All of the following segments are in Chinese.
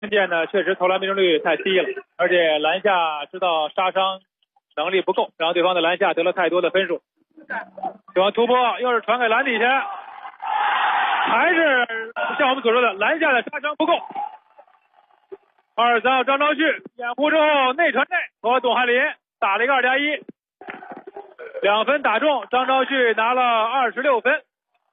关键呢，确实投篮命中率太低了，而且篮下知道杀伤能力不够，然后对方的篮下得了太多的分数。对方突破，又是传给篮底下，还是像我们所说的篮下的杀伤不够。23号张昭旭掩护之后内传内和董翰林打了一个2+1。2分打中，张昭旭拿了26分，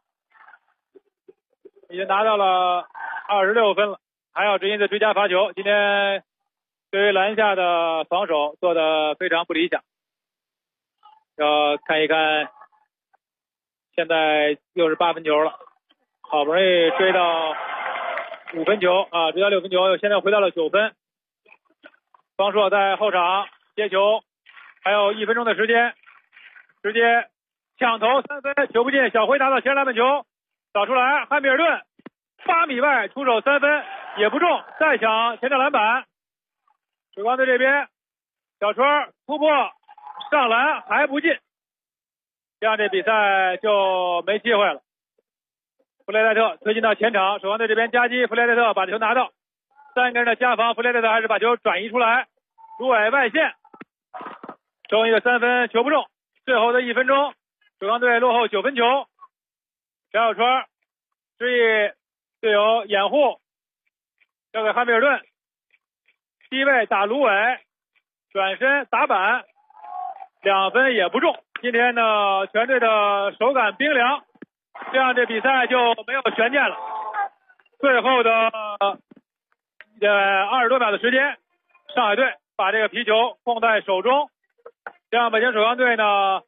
已经拿到了26分了，还要执行的追加罚球。今天对于篮下的防守做得非常不理想，要看一看，现在又是8分球了，好不容易追到5分球啊，追到6分球，现在回到了9分。方硕在后场接球，还有1分钟的时间。直接抢投3分，球不进，小辉拿到前篮板球，扫出来，汉密尔顿8米外出手3分也不中，再抢前场篮板。水光队这边小川突破上篮还不进，这样这比赛就没机会了。弗雷戴特推进到前场，水光队这边夹击，弗雷戴特把球拿到，3个人的加防，弗雷戴特还是把球转移出来，芦苇外线中一个3分，球不中。最后的1分钟，水光队落后9分球。张小川示意队友掩护，交给汉密尔顿，低位打芦苇，转身打板，2分也不中。今天呢，全队的手感冰凉，这样这比赛就没有悬念了。最后的20多秒的时间，上海队把这个皮球控在手中。这样北京水光队呢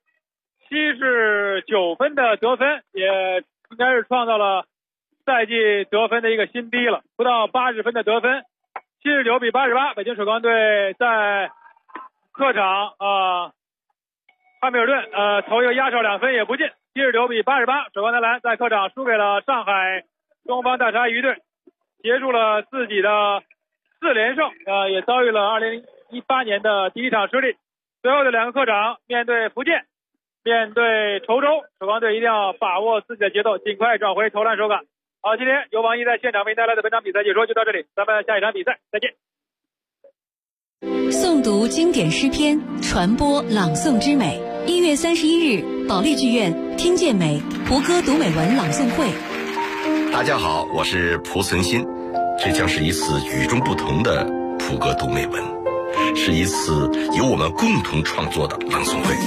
79分的得分，也应该是创造了赛季得分的一个新低了，不到80分的得分，79比88。北京水光队在客场汉密尔顿投一个压哨2分也不进，79比88。水光男篮在客场输给了上海东方大鲨鱼队，结束了自己的4连胜，也遭遇了2018年的第一场失利。最后的2个客场面对福建，面对稠州，水光队一定要把握自己的节奏，尽快找回投篮手感。好，今天由王一在现场为您带来的本场比赛解说就到这里，咱们下一场比赛再见。 诵读经典诗篇，传播朗诵之美。1月31日，保利剧院听见美胡歌读美文朗诵会。 大家好，我是蒲存昕，这将是一次与众不同的胡歌读美文，是一次由我们共同创作的朗诵会。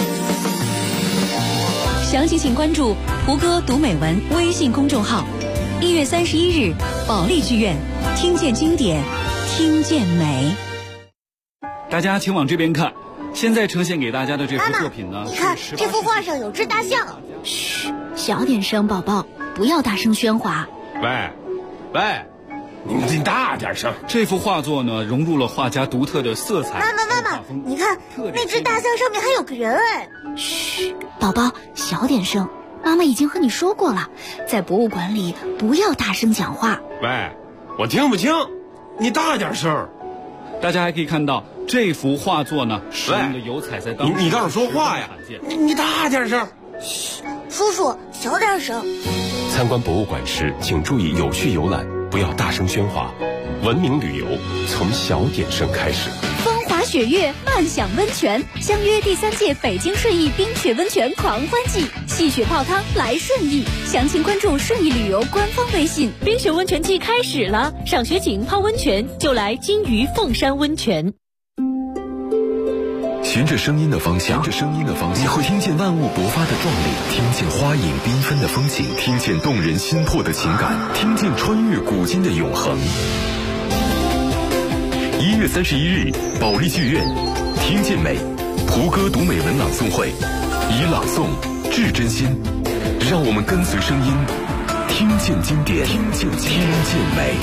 详情请关注胡歌读美文微信公众号。1月31日，保利剧院听见经典，听见美。 大家请往这边看，现在呈现给大家的这幅作品呢， 你看这幅画上有只大象。 嘘，小点声，宝宝，不要大声喧哗。 喂，你大点声。 这幅画作呢，融入了画家独特的色彩。 妈妈，你看那只大象上面还有个人哎。 嘘，宝宝，小点声。妈妈已经和你说过了，在博物馆里不要大声讲话。 喂，我听不清，你大点声。 大家还可以看到这幅画作呢，使用的油彩在当时你倒是说话呀！你大点声。 嘘，叔叔小点声。 参观博物馆时，请注意有序游览，不要大声喧哗。文明旅游从小点声开始。 风华雪月，慢享温泉，相约第3届北京顺义冰雪温泉狂欢季，戏雪泡汤来顺义。详情关注顺义旅游官方微信。 冰雪温泉季开始了，赏雪景泡温泉就来金鱼凤山温泉。 循着声音的方向，你会听见万物勃发的壮丽，听见花影缤纷的风景，听见动人心魄的情感，听见穿越古今的永恒。1月31日，保利剧院听见美胡歌读美文朗诵会，以朗诵致真心，让我们跟随声音，听见经典，听见美。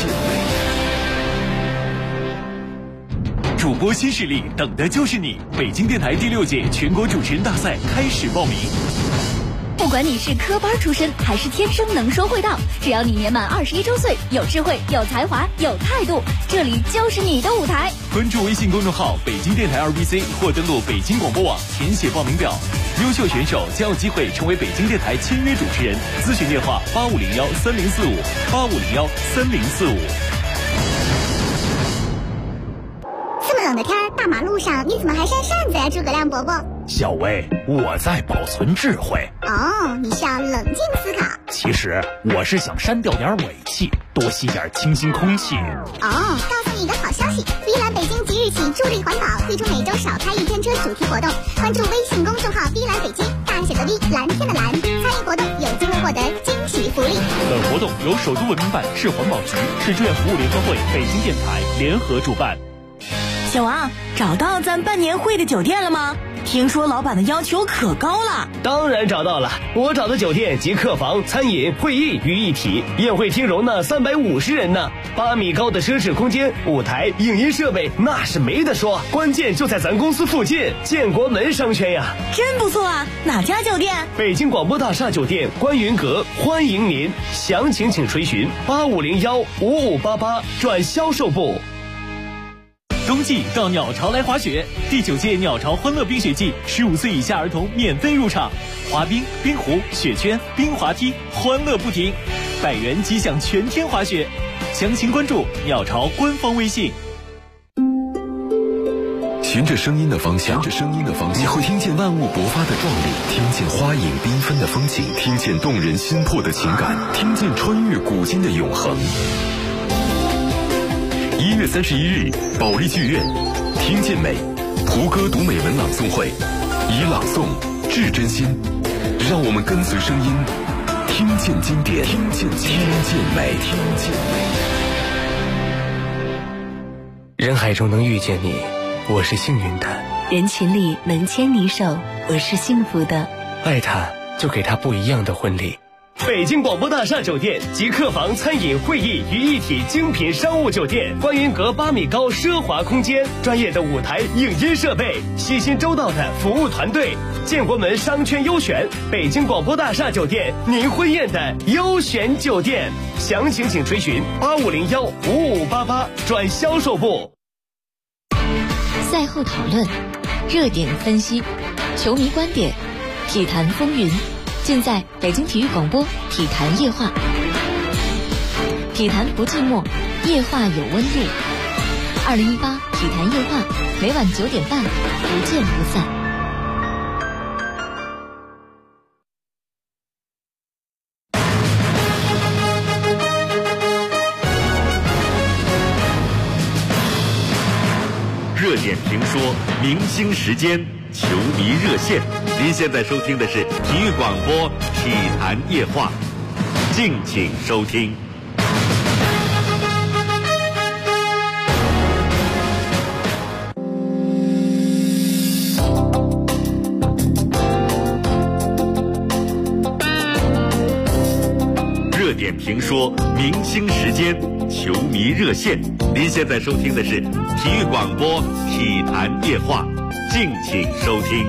主播新势力，等的就是你！北京电台第6届全国主持人大赛开始报名。 不管你是科班出身还是天生能说会道，只要你年满21周岁，有智慧、有才华、有态度，这里就是你的舞台。 关注微信公众号北京电台2BC 或登录北京广播网填写报名表，优秀选手将有机会成为北京电台签约主持人。咨询电话85013045，85013045。 这么冷的天，大马路上你怎么还扇扇子呀，诸葛亮伯伯？ 小薇，我在保存智慧。 哦，你是要冷静思考。 其实我是想删掉点尾气，多吸点清新空气。 哦，告诉你一个好消息，V蓝北京即日起助力环保，推出每周少开一天车主题活动，关注微信公众号 V蓝北京，大写的 V， 蓝天的蓝，参与活动有机会获得惊喜福利。 本活动由首都文明办、市环保局、市志愿服务联合会、北京电台联合主办。 小王，找到咱办年会的酒店了吗？听说老板的要求可高了。 当然找到了，我找的酒店集客房、餐饮、会议于一体，宴会厅容纳350人呢，8米高的奢侈空间，舞台、影音设备那是没得说，关键就在咱公司附近，建国门商圈呀。 真不错啊，哪家酒店？ 北京广播大厦酒店观云阁，欢迎您，详情请垂询8501-5588转销售部。 冬季到鸟巢来滑雪，第9届鸟巢欢乐冰雪季，15岁以下儿童免费入场，滑冰、冰壶、雪圈、冰滑梯，欢乐不停，100元即享全天滑雪。详情关注鸟巢官方微信。 循着声音的方向，你会听见万物勃发的壮丽，听见花影缤纷的风景，听见动人心魄的情感，听见穿越古今的永恒。1月31日，保利剧院，听见美，胡歌读美文朗诵会，以朗诵致真心，让我们跟随声音，听见经典，听见美。 人海中能遇见你，我是幸运的； 人群里能牵你手，我是幸福的。 爱他，就给他不一样的婚礼。 北京广播大厦酒店集客房、餐饮、会议于一体精品商务酒店，观云阁8米高奢华空间，专业的舞台、影音设备，细心周到的服务团队，建国门商圈优选，北京广播大厦酒店，您婚宴的优选酒店。详情请垂询8501-5588转销售部。 赛后讨论，热点分析，球迷观点，体坛风云，尽在北京体育广播体坛夜话。体坛不寂寞，夜话有温度。2018体坛夜话，每晚9点半，不见不散。 热点评说，明星时间，球迷热线。您现在收听的是体育广播体坛夜话，敬请收听。热点评说，明星时间，球迷热线。您现在收听的是体育广播体坛夜话，敬请收听。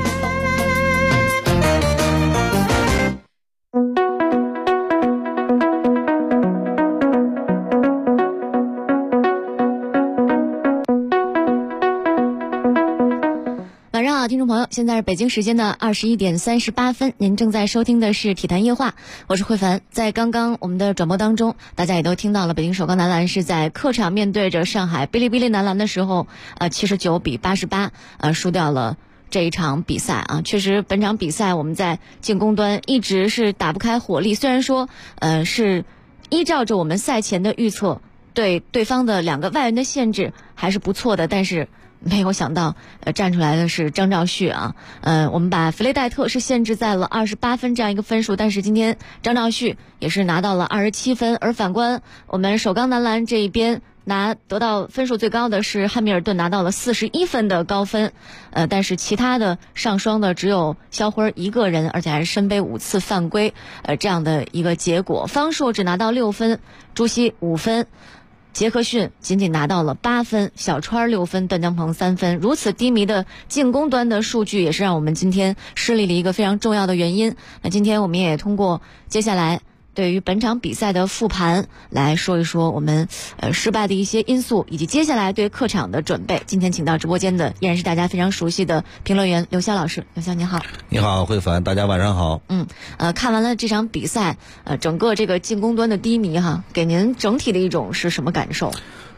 晚上好，听众朋友，现在是北京时间的21点38分，您正在收听的是体坛夜话，我是慧凡。在刚刚我们的转播当中，大家也都听到了，北京首钢男篮是在客场面对着上海哔哩哔哩男篮的时候，79比88输掉了这一场比赛啊。确实本场比赛我们在进攻端一直是打不开火力，虽然说是依照着我们赛前的预测，对对方的2个外援的限制还是不错的，但是没有想到站出来的是张兆旭啊。我们把弗雷戴特是限制在了28分这样一个分数，但是今天张兆旭也是拿到了27分，而反观我们首钢男篮这一边得到分数最高的是汉密尔顿，拿到了41分的高分，但是其他的上双的只有肖辉一个人，而且还是身背5次犯规，这样的一个结果。方硕只拿到6分，朱熹5分，杰克逊仅仅拿到了8分，小川6分，段江鹏3分。如此低迷的进攻端的数据，也是让我们今天失利的一个非常重要的原因。那今天我们也通过接下来对于本场比赛的复盘来说一说我们失败的一些因素，以及接下来对客场的准备。今天请到直播间的依然是大家非常熟悉的评论员刘潇老师。刘潇你好。 你好慧凡，大家晚上好。 看完了这场比赛，整个这个进攻端的低迷哈，给您整体的一种是什么感受？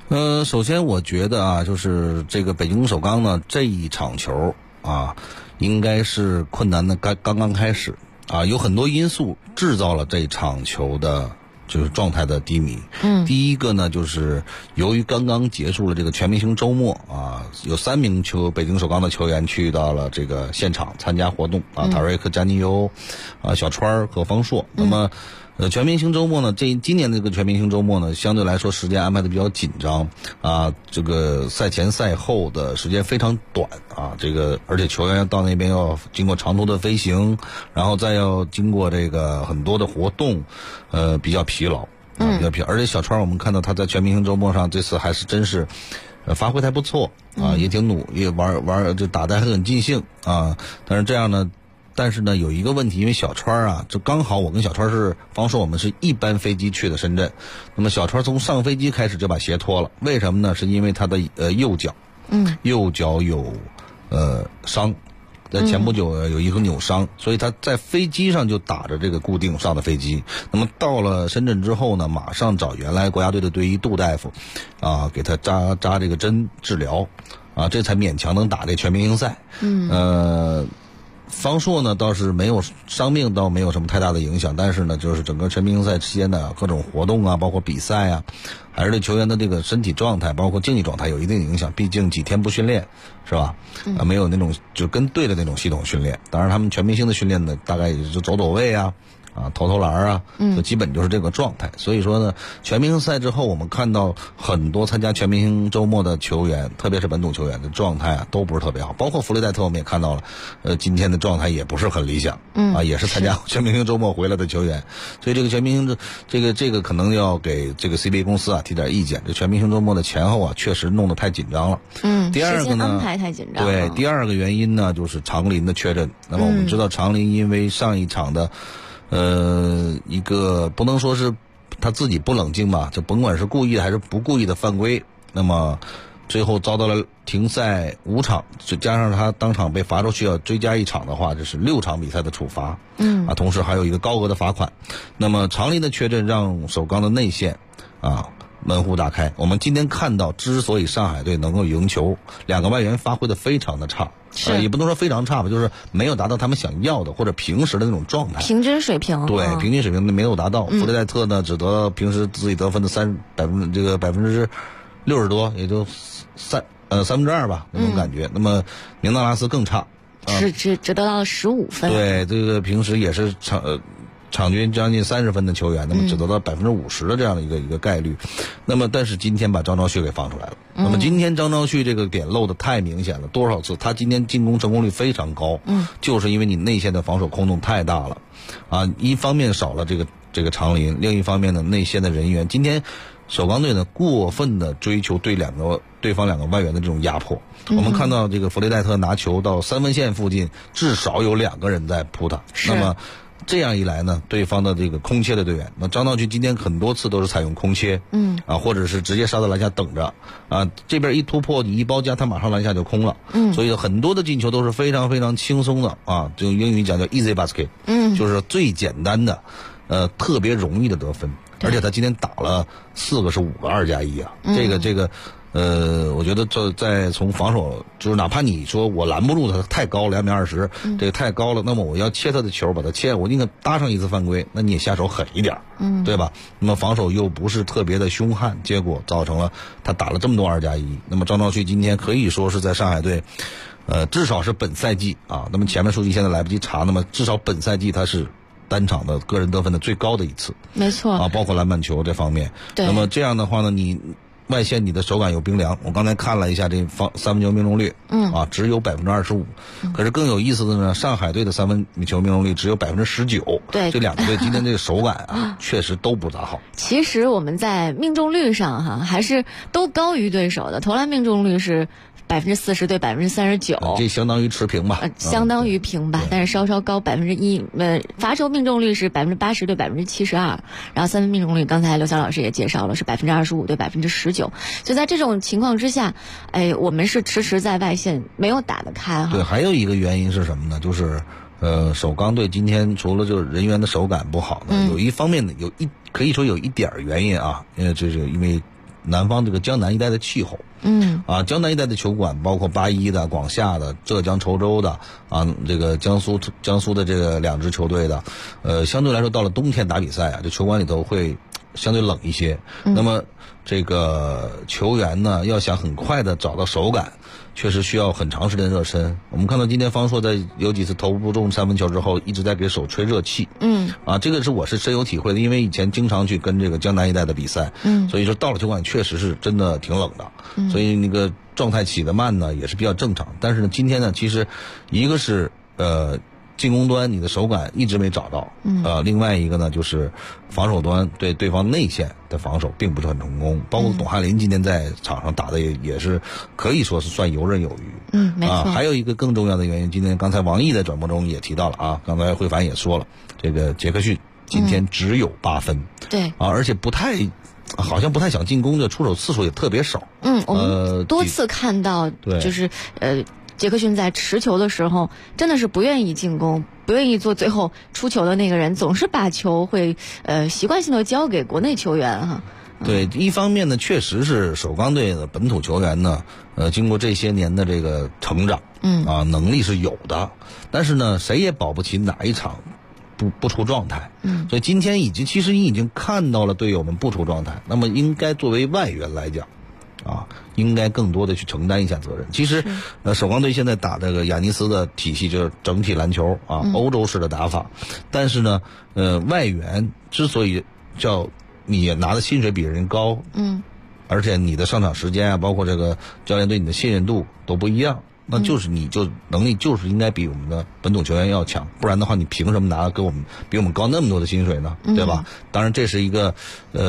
首先我觉得啊，就是这个北京首钢呢这一场球啊，应该是困难的刚刚开始啊，有很多因素制造了这场球的就是状态的低迷。第一个呢，就是由于刚刚结束了这个全明星周末啊，有3名北京首钢的球员去到了这个现场参加活动啊，塔瑞克、加尼尤啊、小川和方硕。那么全明星周末呢，今年这个全明星周末呢，相对来说时间安排的比较紧张啊，这个赛前赛后的时间非常短啊，这个而且球员到那边要经过长途的飞行，然后再要经过这个很多的活动，比较疲劳啊，比较疲劳。而且小川我们看到他在全明星周末上这次还是真是发挥还不错啊，也挺努力玩就打得还很尽兴啊，但是呢，有一个问题，因为小川啊，这刚好我跟小川是方硕，我们是一班飞机去的深圳。那么小川从上飞机开始就把鞋脱了，为什么呢？是因为他的右脚有伤，在前不久有一个扭伤，所以他在飞机上就打着这个固定上的飞机。那么到了深圳之后呢，马上找原来国家队的队医杜大夫啊，给他扎这个针治疗啊，这才勉强能打这全明星赛。方硕呢倒是没有伤病，倒没有什么太大的影响，但是呢，就是整个全明星赛期间的各种活动啊，包括比赛啊，还是对球员的这个身体状态，包括竞技状态有一定影响。毕竟几天不训练，是吧？没有那种就跟队的那种系统训练。当然，他们全明星的训练呢，大概也就走位啊。投篮啊，就基本就是这个状态。所以说呢，全明星赛之后，我们看到很多参加全明星周末的球员，特别是本土球员的状态啊，都不是特别好。包括弗雷戴特，我们也看到了，今天的状态也不是很理想。也是参加全明星周末回来的球员。所以这个全明星这个可能要给这个 CBA 公司啊提点意见。这全明星周末的前后啊，确实弄得太紧张了。第二个呢， 时间安排太紧张了。 对，第二个原因呢，就是长林的确诊。那么我们知道长林因为上一场的一个不能说是他自己不冷静吧，就甭管是故意的还是不故意的犯规，那么最后遭到了停赛5场，就加上他当场被罚出去要追加1场的话，这是6场比赛的处罚。同时还有一个高额的罚款。那么长林的确诊让首钢的内线门户大开。我们今天看到，之所以上海队能够赢球，2个外援发挥的非常的差，也不能说非常差吧，就是没有达到他们想要的或者平时的那种状态， 平均水平。对， 平均水平没有达到。弗雷戴特呢，只得平时自己得分的60%多，也就2/3吧那种感觉。那么明纳拉斯更差， 只得到了15分。 对，这个平时也是场均将近30分的球员，那么只得到50%的这样的一个概率。那么但是今天把张昭旭给放出来了。那么今天张昭旭这个点漏的太明显了，多少次他今天进攻成功率非常高，就是因为你内线的防守空洞太大了啊。一方面少了这个长林，另一方面呢，内线的人员今天首钢队呢过分的追求对方2个外援的这种压迫。我们看到这个弗雷戴特拿球到3分线附近，至少有2个人在扑他。那么这样一来呢，对方的这个空切的队员，那张道群今天很多次都是采用空切，或者是直接杀到篮下等着啊，这边一突破你一包夹，他马上篮下就空了，所以很多的进球都是非常非常轻松的啊，就英语讲叫 easy basket，就是最简单的，特别容易的得分，而且他今天打了4个是5个2+1啊，这个。我觉得在从防守，就是哪怕你说我拦不住他太高了，2.20米，这个太高了，那么我要切他的球，把他切，我宁可搭上一次犯规，那你也下手狠一点，对吧？那么防守又不是特别的凶悍，结果造成了他打了这么多2+1。那么张昭旭今天可以说是在上海队，至少是本赛季啊，那么前面数据现在来不及查，那么至少本赛季他是单场的个人得分的最高的一次， 没错啊，包括篮板球这方面。 对， 那么这样的话呢，你外线你的手感有冰凉，我刚才看了一下这三分球命中率，只有25%。可是更有意思的呢，上海队的三分球命中率只有19%。对，这2个队今天这个手感啊，确实都不咋好。 其实我们在命中率上还是都高于对手的，投篮命中率是40%对39%， 这相当于持平吧， 相当于平吧，但是稍稍高1%。罚球命中率是80%对72%，然后三分命中率刚才刘晓老师也介绍了是25%对19%。就在这种情况之下，我们是迟迟在外线没有打得开哈。 对，还有一个原因是什么呢？就是首钢队今天除了就是人员的手感不好呢，有一方面的可以说有一点原因啊，这是因为南方这个江南一带的气候。江南一带的球馆，包括八一的、广厦的、浙江稠州的这个江苏的这个2支球队的，相对来说到了冬天打比赛这球馆里头会相对冷一些。那么这个球员呢，要想很快的找到手感，确实需要很长时间热身。我们看到今天方硕在有几次投不中3分球之后，一直在给手吹热气。这个我是深有体会的，因为以前经常去跟这个江南一带的比赛，所以说到了球馆确实是真的挺冷的，所以那个状态起得慢呢也是比较正常。但是呢，今天呢，其实一个是进攻端你的手感一直没找到，另外一个呢就是防守端对对方内线的防守并不是很成功，包括董翰林今天在场上打的也是可以说是算游刃有余。 没错。 还有一个更重要的原因，今天刚才王毅在转播中也提到了刚才慧凡也说了，这个杰克逊今天只有8分， 对而且好像不太想进攻，的出手次数也特别少。 我们多次看到，就是杰克逊在持球的时候真的是不愿意进攻，不愿意做最后出球的那个人，总是把球会习惯性的交给国内球员哈。 对，一方面呢，确实是首钢队的本土球员呢，经过这些年的这个成长，能力是有的，但是呢，谁也保不齐哪一场不出状态。所以今天其实你已经看到了队友们不出状态，那么应该作为外援来讲应该更多的去承担一下责任。其实首钢队现在打这个亚尼斯的体系就是整体篮球欧洲式的打法，但是呢外援之所以叫你拿的薪水比人高，而且你的上场时间包括这个教练对你的信任度都不一样，那就是你就能力就是应该比我们的本土球员要强，不然的话你凭什么拿比我们高那么多的薪水呢？对吧？当然这是一个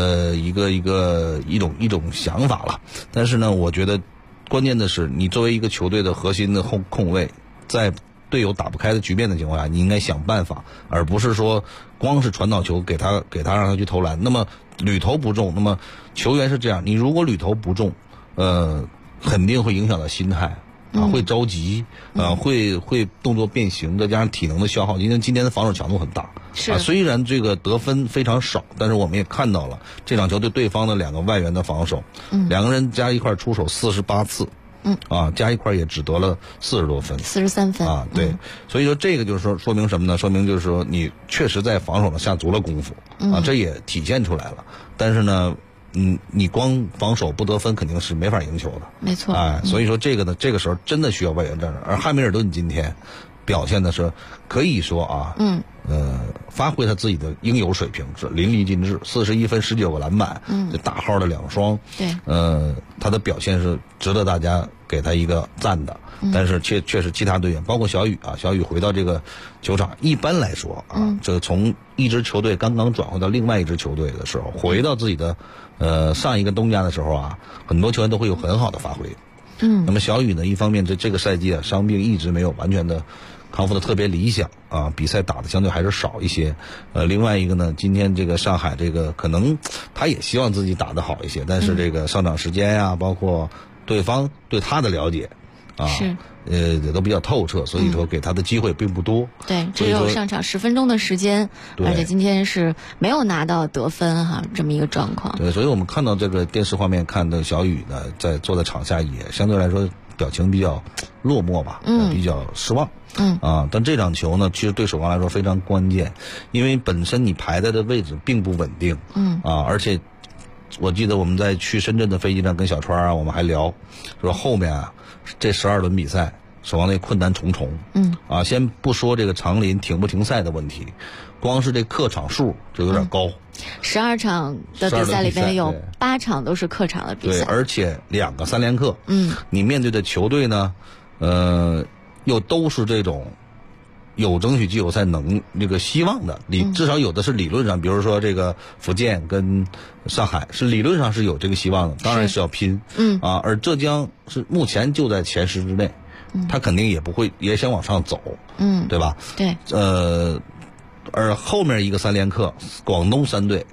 一种想法了，但是呢，我觉得关键的是你作为一个球队的核心的控卫，在队友打不开的局面的情况下，你应该想办法，而不是说光是传导球给他让他去投篮。那么屡投不中，那么球员是这样，你如果屡投不中，肯定会影响到心态。会着急，会动作变形，再加上体能的消耗。今天的防守强度很大，虽然这个得分非常少，但是我们也看到了这场球对对方的2个外援的防守，2个人加一块出手48次，加一块也只得了40多分 ，43分对，所以说这个就是说明什么呢？说明就是说你确实在防守上下足了功夫，这也体现出来了。但是呢，你光防守不得分肯定是没法赢球的， 没错。 所以说这个时候真的需要外援站着。而汉密尔顿今天表现的是可以说发挥他自己的应有水平是淋漓尽致，41分19个篮板，这大号的2双， 对， 他的表现是值得大家给他一个赞的。但是确实其他队员包括小雨回到这个球场，一般来说这从一支球队刚刚转回到另外一支球队的时候，回到自己的上一个东家的时候很多球员都会有很好的发挥。那么小雨呢，一方面这个赛季伤病一直没有完全的康复的特别理想比赛打的相对还是少一些。另外一个呢，今天这个上海这个可能他也希望自己打得好一些，但是这个上场时间包括对方对他的了解也都比较透彻，所以说给他的机会并不多。 对，只有上场10分钟的时间，而且今天是没有拿到得分这么一个状况。 对，所以我们看到这个电视画面看到小雨呢，坐在场下也相对来说表情比较落寞吧，比较失望。但这场球呢，其实对首钢来说非常关键，因为本身你排在的位置并不稳定。而且我记得我们在去深圳的飞机上跟小川我们还聊，说后面这12轮比赛，首钢队困难重重。先不说这个长林停不停赛的问题，光是这客场数就有点高。 12场的比赛里边有8场都是客场的比赛， 对，而且2个3连客。你面对的球队呢，又都是这种有争取季后赛这个希望的，至少有的是理论上，比如说这个福建跟上海是理论上是有这个希望的，当然是要拼。而浙江是目前就在前10之内，他肯定也想往上走，对吧？ 对。 而后面一个3连客，广东3队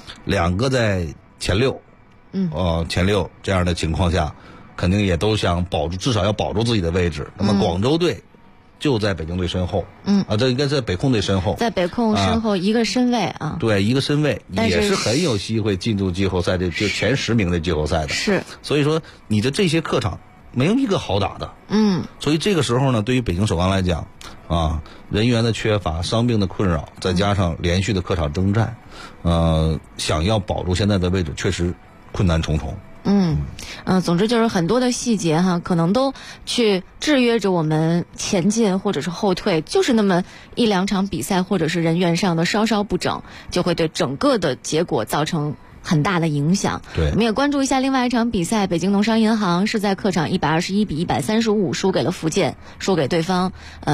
，2个在前6，前6这样的情况下，肯定也都想至少要保住自己的位置。那么广州队就在北京队身后，这应该在北控队身后， 在北控身后一个身位啊， 对，一个身位也是很有机会进入季后赛的，就前10名的季后赛的。 是， 所以说你的这些客场没有一个好打的，所以这个时候呢，对于北京首钢来讲，人员的缺乏、伤病的困扰，再加上连续的客场征战，想要保住现在的位置，确实困难重重。 总之就是很多的细节哈，可能都去制约着我们前进或者是后退，就是那么1-2场比赛或者是人员上的稍稍不整，就会对整个的结果造成很大的影响。 对， 我们也关注一下另外一场比赛，北京农商银行是在客场121-135输给了福建，输给对方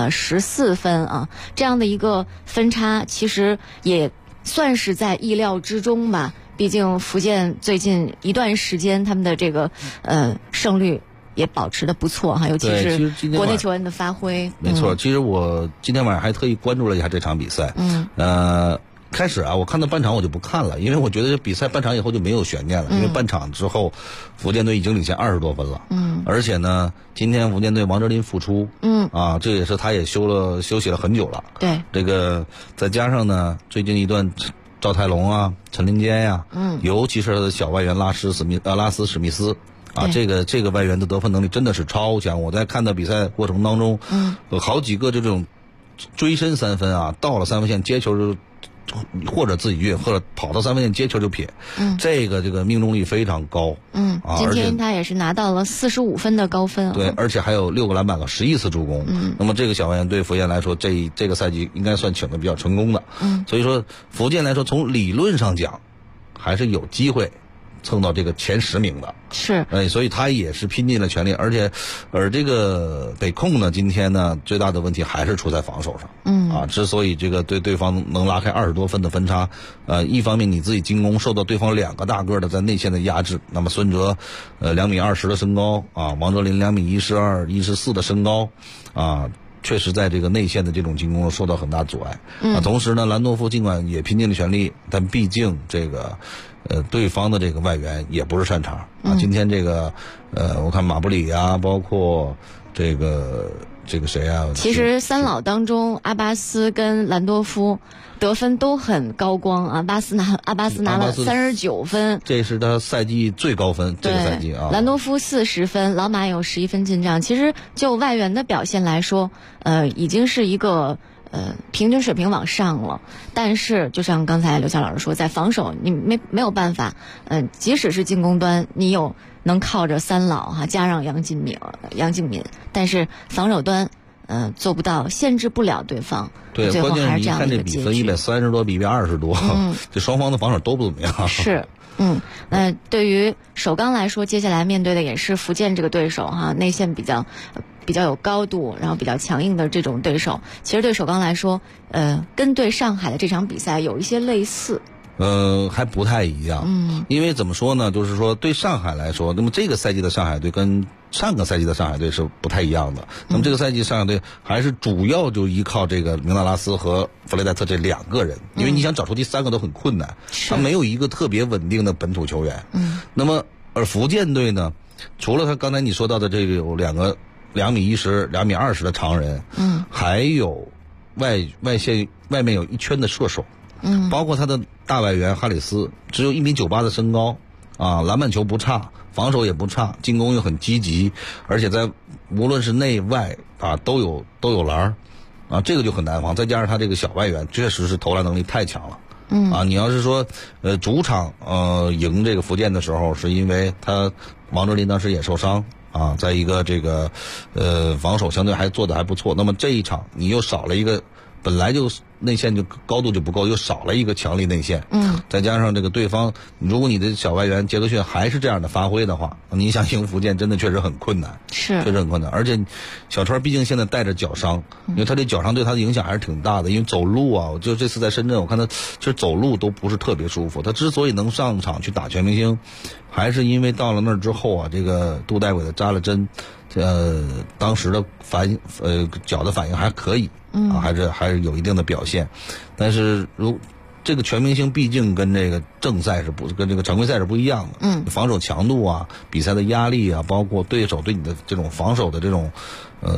14分啊，这样的一个分差其实也算是在意料之中吧。毕竟福建最近一段时间他们的这个胜率也保持的不错哈，尤其是国内球员的发挥。 没错，其实我今天晚上还特意关注了一下这场比赛。开始我看到半场我就不看了，因为我觉得这比赛半场以后就没有悬念了，因为半场之后福建队已经领先20多分了。而且呢，今天福建队王哲林复出，这也是他也休息了很久了。 对， 这个再加上呢，最近一段赵泰龙啊、陈林坚呀，尤其是他的小外援拉斯史密斯这个外援的得分能力真的是超强。我在看到比赛过程当中，好几个这种追身3分到了3分线接球就或者自己运，或者跑到3分线接球就撇，这个命中率非常高。 今天他也是拿到了45分的高分。 对，而且还有6个篮板和11次助攻。那么这个小外援对福建来说，这个赛季应该算请的比较成功的。所以说福建来说，从理论上讲，还是有机会蹭到这个前10名的。 是， 所以他也是拼尽了全力，而这个北控呢，今天呢最大的问题还是出在防守上。之所以这个对方能拉开20多分的分差，一方面你自己进攻受到对方2个大个的在内线的压制，那么孙哲2.20米的身高王哲林2.12米、114的身高确实在这个内线的这种进攻受到很大阻碍。同时呢，兰多夫尽管也拼尽了全力，但毕竟这个对方的这个外援也不是擅长今天这个我看马布里包括这个谁其实3老当中阿巴斯跟兰多夫得分都很高光阿巴斯拿了39分， 这是他赛季最高分。这个赛季兰多夫40分，老马有11分进账。其实就外援的表现来说，已经是一个平均水平往上了。但是就像刚才刘晓老师说，在防守你没有办法，即使是进攻端你有能靠着3老加上杨敬敏，但是防守端做不到，限制不了对方。 对， 最后关键还是这样你看这比分130多比120多，这双方的防守都不怎么样。 是。对于首钢来说，接下来面对的也是福建这个对手内线比较有高度，然后比较强硬的这种对手。其实对首钢来说，跟对上海的这场比赛有一些类似。 还不太一样。因为怎么说呢，就是说对上海来说，那么这个赛季的上海队跟上个赛季的上海队是不太一样的。那么这个赛季上海队还是主要就依靠这个明纳拉斯和弗雷戴特这2个人，因为你想找出第3个都很困难，他没有一个特别稳定的本土球员。那么而福建队呢，除了他刚才你说到的这个有2个2.10米、2.20米的长人，还有外面有一圈的射手。包括他的大外援哈里斯，只有1.98米的身高篮板球不差，防守也不差，进攻又很积极，而且在无论是内外都有篮这个就很难防。再加上他这个小外援确实是投篮能力太强了。你要是说主场赢这个福建的时候，是因为他王哲林当时也受伤在一个这个防守相对还做得还不错。那么这一场你又少了一个，本来就内线就高度就不够，又少了一个强力内线。再加上这个对方，如果你的小外援杰克逊还是这样的发挥的话，你想赢福建真的确实很困难，确实很困难。而且小川毕竟现在带着脚伤，因为他这脚伤对他的影响还是挺大的。因为走路我就这次在深圳，我看他其实走路都不是特别舒服。他之所以能上场去打全明星，还是因为到了那儿之后这个杜代给他扎了针，当时的脚的反应还可以。还是有一定的表现。但是这个全明星毕竟跟这个正赛跟这个常规赛是不一样的。防守强度比赛的压力包括对手对你的这种防守的这种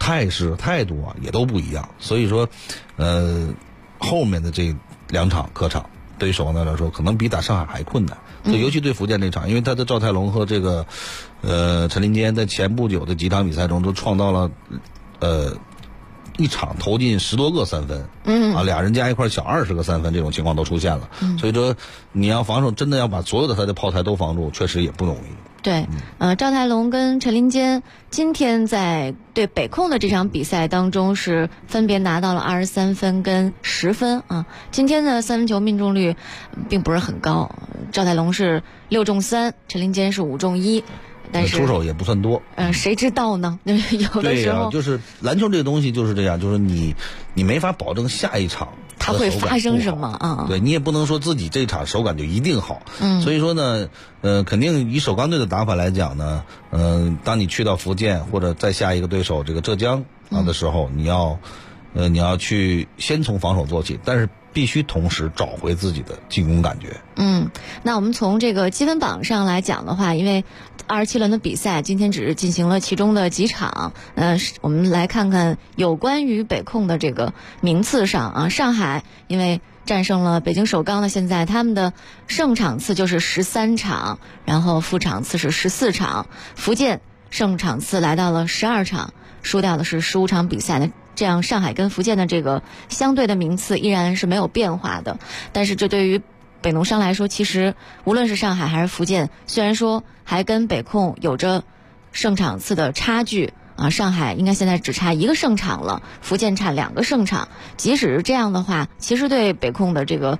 态势态度啊也都不一样。所以说后面的这2场客场对于首钢队来说可能比打上海还困难。尤其对福建这场，因为他的赵泰龙和这个陈林坚在前不久的几场比赛中都创造了一场投进10多个3分，俩人加一块小20个3分，这种情况都出现了。所以说你要防守，真的要把所有的他的炮台都防住，确实也不容易。 对，赵泰龙跟陈林坚今天在对北控的这场比赛当中是分别拿到了23分跟10分啊。今天的三分球命中率并不是很高，赵泰龙是6中3，陈林坚是5中1。但是出手也不算多， 谁知道呢？有的时候就是篮球这个东西就是这样，就是你没法保证下一场它会发生什么啊？ 对，你也不能说自己这场手感就一定好。所以说呢，肯定以首钢队的打法来讲呢，当你去到福建或者再下一个对手这个浙江的时候，你要去先从防守做起，但是必须同时找回自己的进攻感觉。 那我们从这个积分榜上来讲的话，因为27轮的比赛今天只是进行了其中的几场，我们来看看有关于北控的这个名次上啊，上海因为战胜了北京首钢呢，现在他们的胜场次就是13场，然后负场次是14场。福建胜场次来到了12场，输掉的是15场比赛呢。这样上海跟福建的这个相对的名次依然是没有变化的，但是这对于北农商来说，其实无论是上海还是福建，虽然说还跟北控有着胜场次的差距啊，上海应该现在只差1个胜场了，福建差2个胜场。即使是这样的话，其实对北控的这个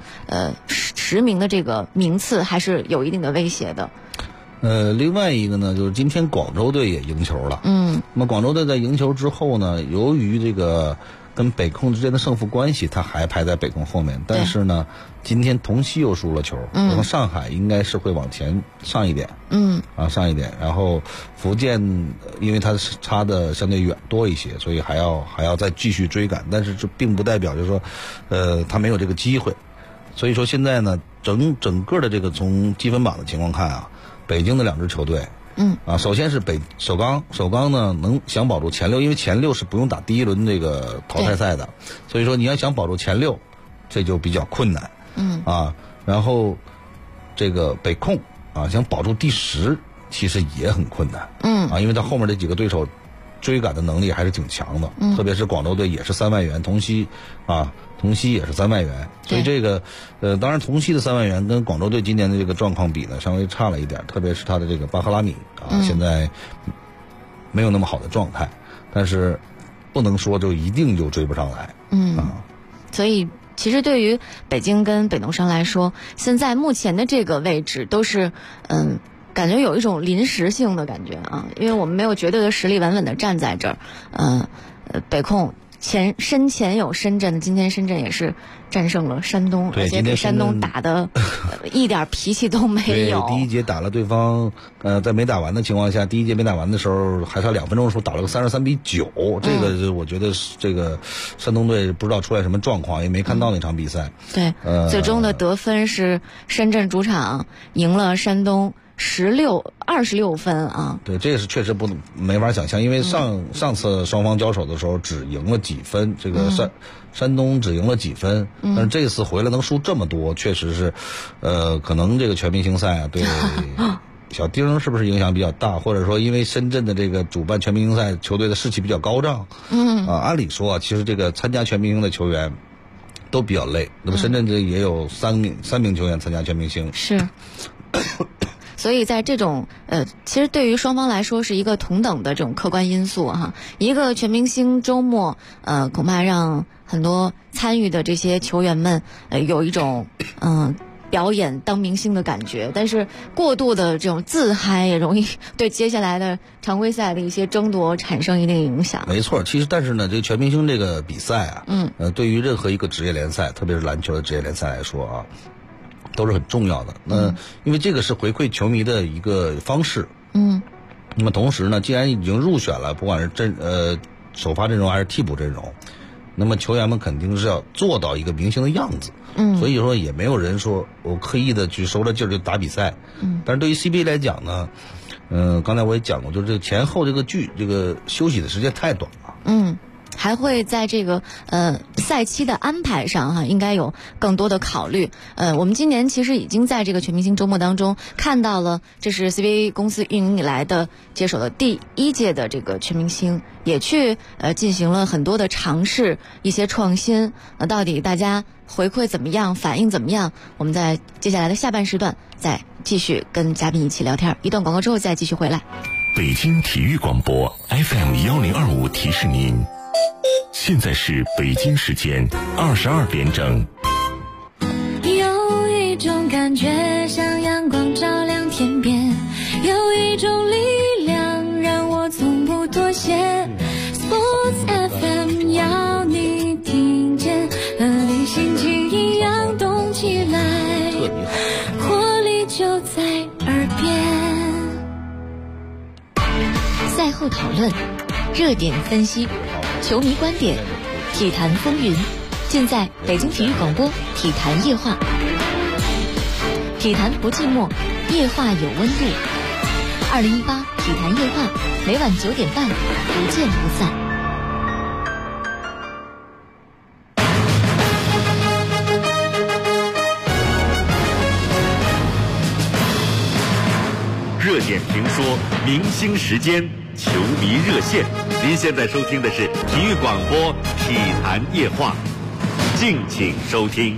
10名的这个名次还是有一定的威胁的。 另外一个呢，就是今天广州队也赢球了。那么广州队在赢球之后呢，由于这个跟北控之间的胜负关系，他还排在北控后面。但是呢，今天同曦又输了球。那么上海应该是会往前上一点。上一点。然后福建因为他差的相对远多一些，所以还要再继续追赶。但是这并不代表就是说，他没有这个机会。所以说现在呢，整个的这个从积分榜的情况看啊。北京的2支球队，首先是首钢呢想保住前6，因为前6是不用打第1轮这个淘汰赛的，所以说你要想保住前6，这就比较困难。然后这个北控想保住第10，其实也很困难。因为他后面这几个对手追赶的能力还是挺强的，特别是广州队也是3万元，同曦也是3万元，所以这个当然同曦的3万元跟广州队今年的这个状况比呢，稍微差了一点，特别是他的这个巴赫拉米现在没有那么好的状态，但是不能说就一定就追不上来。 所以其实对于北京跟北农商来说，现在目前的这个位置都是感觉有一种临时性的感觉啊，因为我们没有绝对的实力稳稳的站在这儿。北控身前有深圳，今天深圳也是战胜了山东，而且给山东打的一点脾气都没有。 对，第一节打了对方，在没打完的情况下，第一节没打完的时候，还差2分钟的时候打了个33-9，这个我觉得这个山东队不知道出来什么状况，也没看到那场比赛。 对，最终的得分是深圳主场赢了山东26分啊！ 对，这个是确实没法想象，因为上次双方交手的时候只赢了几分，这个山东只赢了几分，但是这次回来能输这么多，确实是，可能这个全明星赛对小丁是不是影响比较大，或者说因为深圳的这个主办全明星赛球队的士气比较高涨，按理说其实这个参加全明星的球员都比较累，那么深圳这也有三名球员参加全明星， 是。所以在这种其实对于双方来说是一个同等的这种客观因素哈。一个全明星周末，恐怕让很多参与的这些球员们有一种表演当明星的感觉，但是过度的这种自嗨也容易对接下来的常规赛的一些争夺产生一定影响。 没错，其实但是呢，这个全明星这个比赛啊，对于任何一个职业联赛，特别是篮球的职业联赛来说啊，都是很重要的。那因为这个是回馈球迷的一个方式。那么同时呢，既然已经入选了，不管是首发阵容还是替补阵容，那么球员们肯定是要做到一个明星的样子。所以说也没有人说我刻意的去收着劲儿就打比赛。但是对于 CBA 来讲呢，刚才我也讲过，就是这前后这个休息的时间太短了。 还会在这个赛期的安排上哈，应该有更多的考虑。我们今年其实已经在这个全明星周末当中看到了，这是 CBA 公司运营以来的接手的第1届的这个全明星，也去进行了很多的尝试，一些创新。到底大家回馈怎么样，反应怎么样？我们在接下来的下半时段再继续跟嘉宾一起聊天。一段广告之后再继续回来。 北京体育广播 FM1025提示您。现在是北京时间22点整。 有一种感觉像阳光照亮天边，有一种力量让我从不妥协。Sports FM 要你听见，和你心情一样动起来，活力就在耳边。 赛后讨论，热点分析，球迷观点，体坛风云，尽在北京体育广播体坛夜话。体坛不寂寞，夜话有温度。2018体坛夜话，每晚9点半，不见不散。 热点评说，明星时间，球迷热线。您现在收听的是体育广播体坛夜话，敬请收听。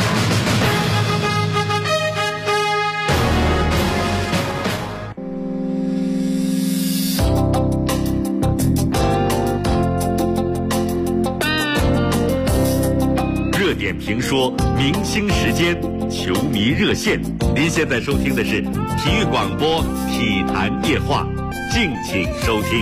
热点评说，明星时间，球迷热线。您现在收听的是体育广播体坛夜话，敬请收听。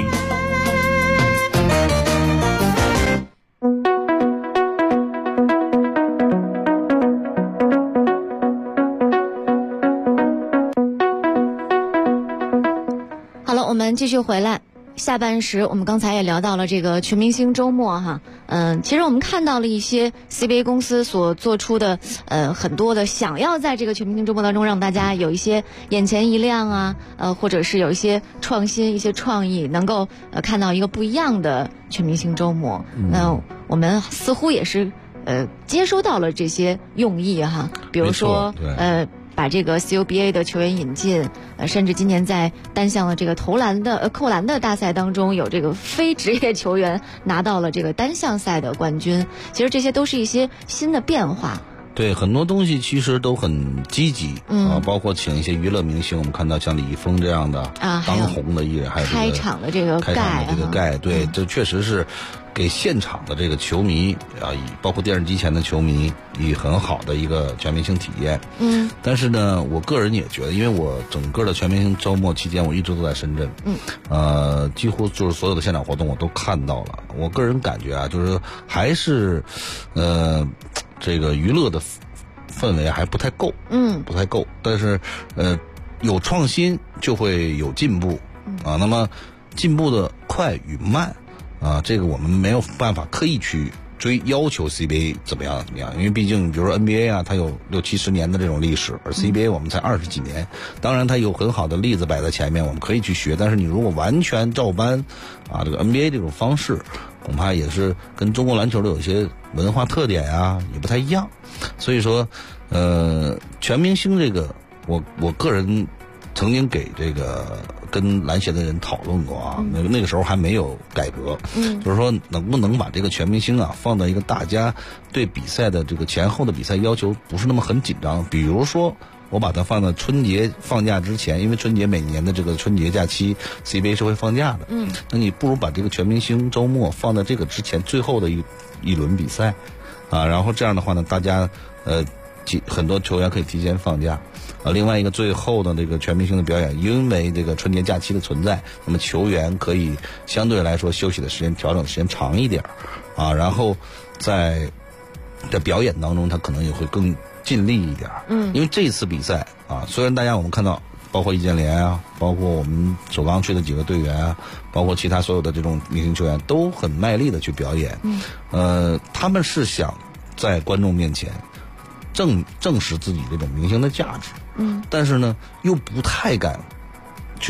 好了，我们继续回来。下半时我们刚才也聊到了这个全明星周末哈，其实我们看到了一些 CBA 公司所做出的很多的想要在这个全明星周末当中让大家有一些眼前一亮啊，或者是有一些创新、一些创意，能够看到一个不一样的全明星周末。那我们似乎也是接收到了这些用意哈，比如说把这个 CUBA 的球员引进，甚至今年在单项的这个扣篮的大赛当中，有这个非职业球员拿到了这个单项赛的冠军。其实这些都是一些新的变化。 对，很多东西其实都很积极包括请一些娱乐明星，我们看到像李易峰这样的当红的艺人，还有开场的这个盖，对，这确实是给现场的这个球迷包括电视机前的球迷以很好的一个全明星体验。但是呢，我个人也觉得，因为我整个的全明星周末期间我一直都在深圳，几乎就是所有的现场活动我都看到了。我个人感觉啊，就是还是这个娱乐的氛围还不太够，不太够。但是有创新就会有进步那么进步的快与慢这个我们没有办法刻意去要求 CBA 怎么样，因为毕竟比如说 NBA 它有60-70年的这种历史，而 CBA 我们才20几年。当然它有很好的例子摆在前面，我们可以去学，但是你如果完全照搬这个 NBA 这种方式，恐怕也是跟中国篮球的有些文化特点也不太一样。所以说全明星这个我个人曾经给这个跟篮协的人讨论过那个时候还没有改革，就是说能不能把这个全明星放到一个大家对比赛的这个前后的比赛要求不是那么很紧张，比如说我把它放到春节放假之前，因为春节每年的这个春节假期 CBA 是会放假的，那你不如把这个全明星周末放在这个之前最后的一轮比赛然后这样的话呢，大家很多球员可以提前放假另外一个最后的这个全明星的表演，因为这个春节假期的存在，那么球员可以相对来说休息的时间调整的时间长一点然后在表演当中他可能也会更尽力一点因为这一次比赛虽然大家我们看到包括易建联包括我们首钢区的几个队员包括其他所有的这种明星球员都很卖力的去表演他们是想在观众面前证实自己这种明星的价值但是呢又不太敢去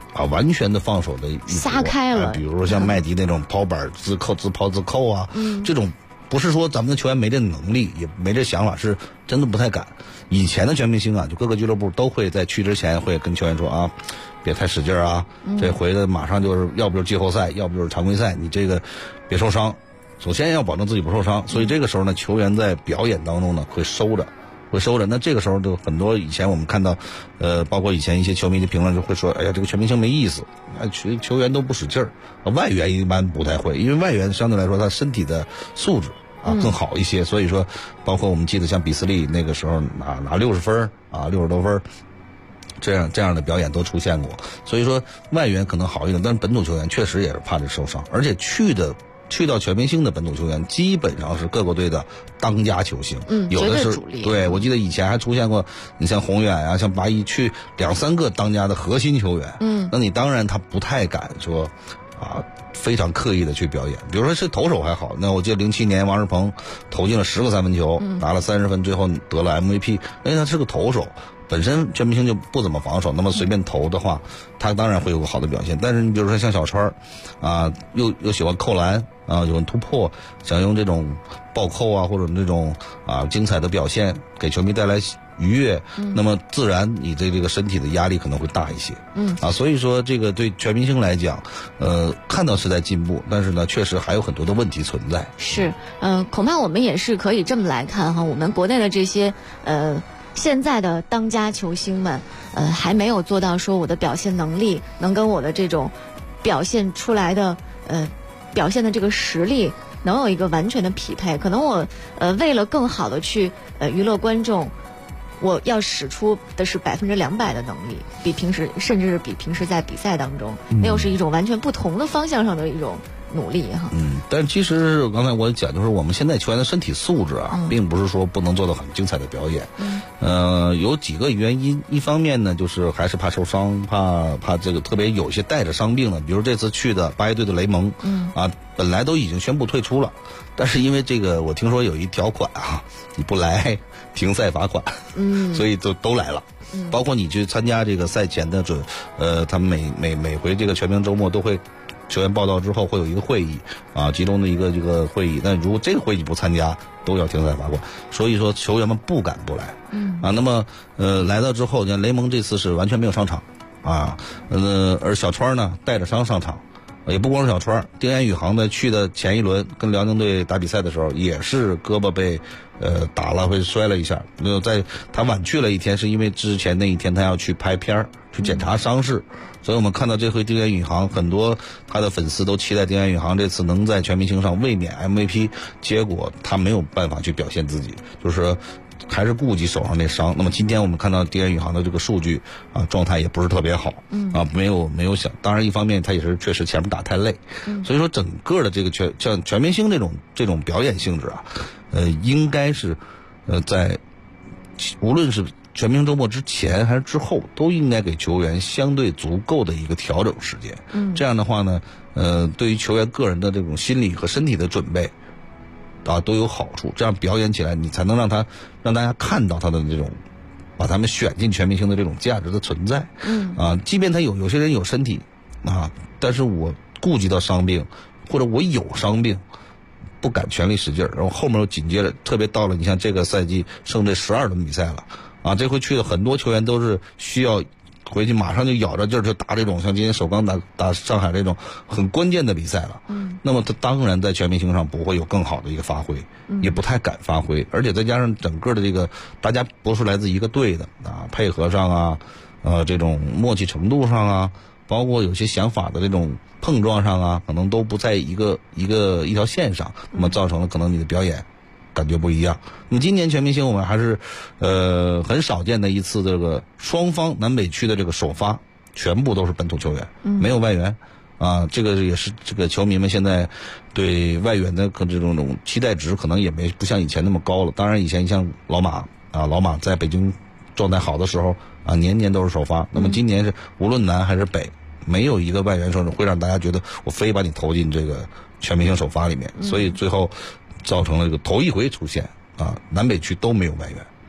完全的放手的撒开了， 比如说像麦迪那种抛板自抛自扣啊，这种不是说咱们的球员没这能力，也没这想法，是真的不太敢。以前的全明星啊，就各个俱乐部都会在去之前会跟球员说啊，别太使劲啊，这回的马上就是要不就是季后赛，要不就是常规赛，你这个别受伤。首先要保证自己不受伤，所以这个时候呢，球员在表演当中呢会收着。那这个时候就很多以前我们看到，包括以前一些球迷的评论就会说，哎呀，这个全明星没意思，球员都不使劲儿。外援一般不太会，因为外援相对来说他身体的素质更好一些，所以说包括我们记得像比斯利那个时候拿60分60多分。这样的表演都出现过，所以说外援可能好一点，但是本土球员确实也是怕这受伤，而且去到全明星的本土球员基本上是各个队的当家球星，有的是对，我记得以前还出现过，你像宏远啊，像八一去2-3个当家的核心球员，那你当然他不太敢说非常刻意的去表演。比如说是投手还好，那我记得07年王仕鹏投进了10个3分球，拿了30分，最后得了 MVP， 因为他是个投手。本身全明星就不怎么防守，那么随便投的话，他当然会有个好的表现。但是你比如说像小川又喜欢扣篮喜欢突破，想用这种暴扣或者这种精彩的表现给球迷带来愉悦，那么自然你对这个身体的压力可能会大一些。所以说这个对全明星来讲，看到是在进步，但是呢，确实还有很多的问题存在。 是，恐怕我们也是可以这么来看哈，我们国内的这些现在的当家球星们，还没有做到说我的表现能力能跟我的这种表现出来的表现的这个实力能有一个完全的匹配。可能我为了更好的去娱乐观众，我要使出的是200%的能力，比平时甚至是比平时在比赛当中，那又是一种完全不同的方向上的一种努力哈。 但其实刚才我讲，就是我们现在球员的身体素质并不是说不能做到很精彩的表演。有几个原因，一方面呢，就是还是怕受伤，怕这个特别有些带着伤病的，比如这次去的8A队的雷蒙，本来都已经宣布退出了，但是因为这个我听说有一条款你不来停赛罚款，所以都来了。包括你去参加这个赛前的他们每回这个全明周末都会。球员报道之后会有一个会议集中的一个会议，但如果这个会议不参加，都要停赛罚款。所以说球员们不敢不来。那么来到之后，你看雷蒙这次是完全没有上场而小川呢带着伤上场，也不光是小川，丁彦雨航在去的前一轮跟辽宁队打比赛的时候，也是胳膊被打了，会摔了一下。在他晚去了一天，是因为之前那一天他要去拍片去检查伤势。所以我们看到这回丁彦雨航，很多他的粉丝都期待丁彦雨航这次能在全明星上卫冕 MVP， 结果他没有办法去表现自己，就是还是顾及手上那伤。那么今天我们看到丁彦雨航的这个数据状态也不是特别好，没有想。当然一方面他也是确实前面打太累，所以说整个的这个像全明星这种表演性质应该是在无论是全明星周末之前还是之后，都应该给球员相对足够的一个调整时间。这样的话呢，对于球员个人的这种心理和身体的准备都有好处。这样表演起来，你才能让大家看到他的这种把他们选进全明星的这种价值的存在。即便他有些人有身体但是我顾及到伤病，或者我有伤病，不敢全力使劲，然后后面又紧接着，特别到了你像这个赛季剩这12轮比赛了这回去的很多球员都是需要回去马上就咬着劲儿就打这种像今天首钢打上海这种很关键的比赛了。那么他当然在全明星上不会有更好的一个发挥，也不太敢发挥，而且再加上整个的这个大家不是来自一个队的配合上这种默契程度上包括有些想法的这种碰撞上可能都不在一条线上，那么造成了可能你的表演感觉不一样。那么今年全明星我们还是很少见的一次，这个双方南北区的这个首发全部都是本土球员，没有外援这个也是这个球迷们现在对外援的这种期待值可能也不像以前那么高了。当然以前像老马在北京状态好的时候年年都是首发，那么今年是无论南还是北，没有一个外援手会让大家觉得我非把你投进这个全明星首发里面，所以最后造成了这个头一回出现南北区都没有外援。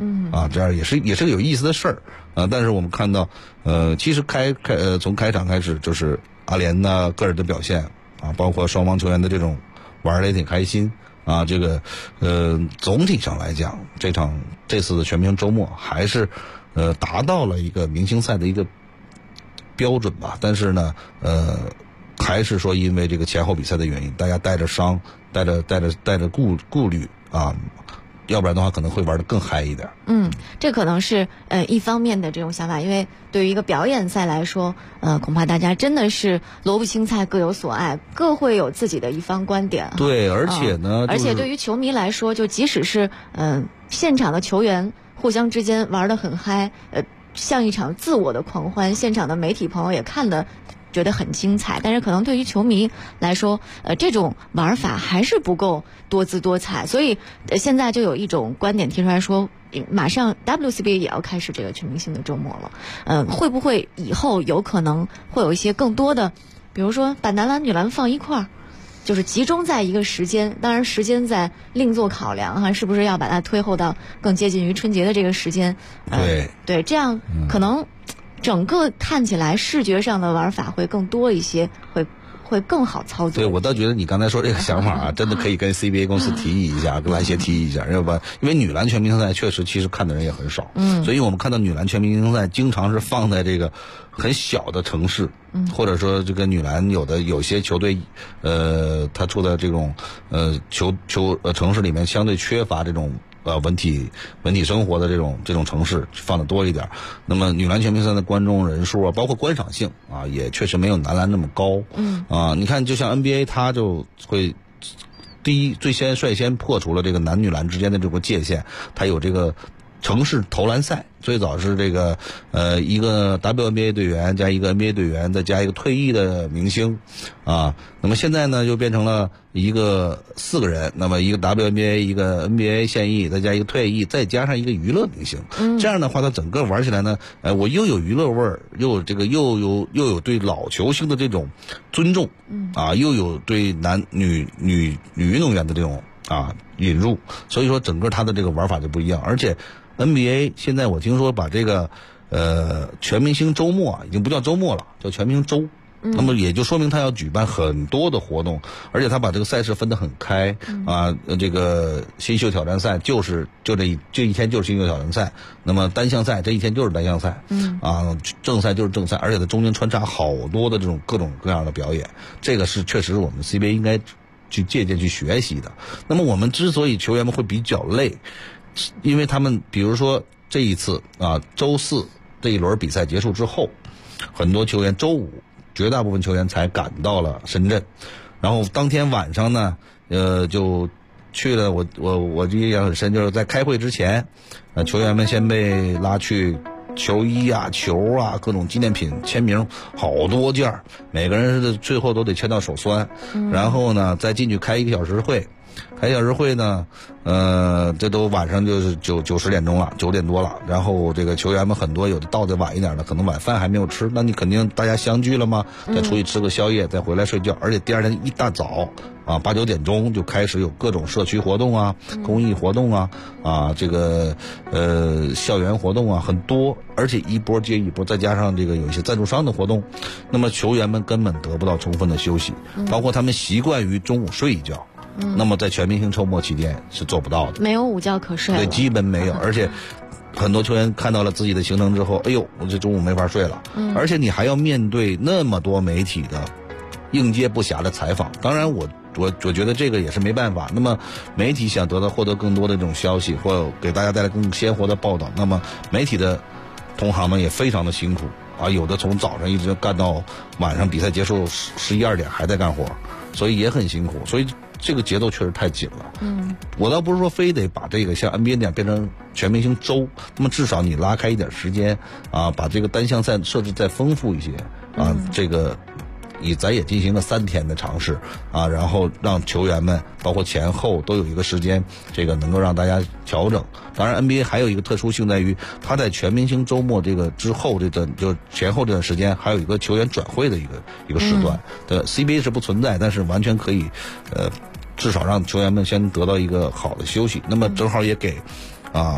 这样也是个有意思的事儿但是我们看到其实从开场开始就是阿联的个人的表现包括双方球员的这种玩得也挺开心这个总体上来讲这次的全明星周末还是达到了一个明星赛的一个标准吧，但是呢还是说因为这个前后比赛的原因，大家带着伤带着顾虑要不然的话可能会玩得更嗨一点。 这可能是一方面的这种想法，因为对于一个表演赛来说恐怕大家真的是萝卜青菜各有所爱，各会有自己的一方观点。 对，而且呢而且对于球迷来说，就即使是现场的球员互相之间玩得很嗨像一场自我的狂欢，现场的媒体朋友也看得觉得很精彩，但是可能对于球迷来说这种玩法还是不够多姿多彩，所以现在就有一种观点提出来说，马上 WCBA 也要开始这个全明星的周末了会不会以后有可能会有一些更多的，比如说把男篮女篮放一块儿，就是集中在一个时间，当然时间在另做考量是不是要把它推后到更接近于春节的这个时间对这样可能整个看起来视觉上的玩法会更多一些，会更好操作。 对，我倒觉得你刚才说这个想法真的可以跟 CBA 公司提议一下，跟篮协提议一下，要不然因为女篮全明星赛确实其实看的人也很少所以我们看到女篮全明星赛经常是放在这个很小的城市或者说这个女篮有些球队它处在这种城市里面相对缺乏这种文体生活的这种城市放的多一点，那么女篮全明星赛的观众人数包括观赏性也确实没有男篮那么高你看就像 NBA 它就会率先破除了这个男女篮之间的这个界限，它有这个城市投篮赛，最早是这个一个 WNBA 队员加一个 NBA 队员再加一个退役的明星那么现在呢就变成了一个4个人，那么一个 WNBA 一个 NBA 现役再加一个退役再加上一个娱乐明星这样的话它整个玩起来呢我又有娱乐味儿，又有这个又有对老球星的这种尊重又有对男女运动员的这种引入，所以说整个它的这个玩法就不一样。而且 NBA 现在我听说把这个全明星周末已经不叫周末了，叫全明星周那么也就说明他要举办很多的活动，而且他把这个赛事分得很开这个新秀挑战赛就这一天就是新秀挑战赛，那么单项赛这一天就是单项赛正赛就是正赛，而且它中间穿插好多的这种各种各样的表演，这个是确实我们 CBA 应该去借鉴去学习的。那么我们之所以球员们会比较累，因为他们比如说这一次周4这一轮比赛结束之后，很多球员周5绝大部分球员才赶到了深圳，然后当天晚上呢就去了我印象很深，就是在开会之前球员们先被拉去球衣球各种纪念品签名好多件，每个人最后都得签到手酸然后呢再进去开1个小时会，呢这都晚上就是9、10点钟了，9点多了，然后这个球员们很多有的到的晚一点的可能晚饭还没有吃，那你肯定大家相聚了吗？再出去吃个宵夜再回来睡觉，而且第二天一大早8、9点钟就开始有各种社区活动公益活动这个校园活动很多，而且一波接一波，再加上这个有一些赞助商的活动，那么球员们根本得不到充分的休息包括他们习惯于中午睡一觉那么在全明星周末期间是做不到的， 没有午觉可睡了， 对，基本没有而且很多球员看到了自己的行程之后，哎呦我这中午没法睡了而且你还要面对那么多媒体的应接不暇的采访，当然我觉得这个也是没办法，那么媒体想获得更多的这种消息或给大家带来更鲜活的报道，那么媒体的同行们也非常的辛苦有的从早上一直干到晚上比赛结束11、12点还在干活，所以也很辛苦，所以这个节奏确实太紧了我倒不是说非得把这个像 NBA 那样变成全明星周，那么至少你拉开一点时间把这个单项赛设置再丰富一些这个咱也进行了3天的尝试然后让球员们包括前后都有一个时间，这个能够让大家调整。当然 NBA 还有一个特殊性在于，它在全明星周末这个之后就前后这段时间还有一个球员转会的一个时段CBA 是不存在，但是完全可以至少让球员们先得到一个好的休息，那么正好也给